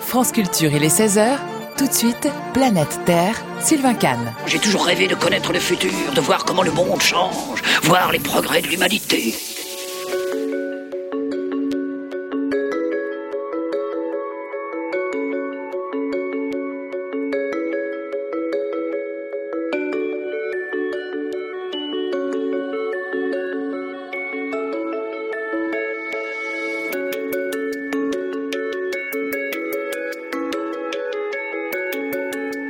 France Culture, il est 16h. Tout de suite, Planète Terre, Sylvain Kahn. J'ai toujours rêvé de connaître le futur, de voir comment le monde change, voir les progrès de l'humanité.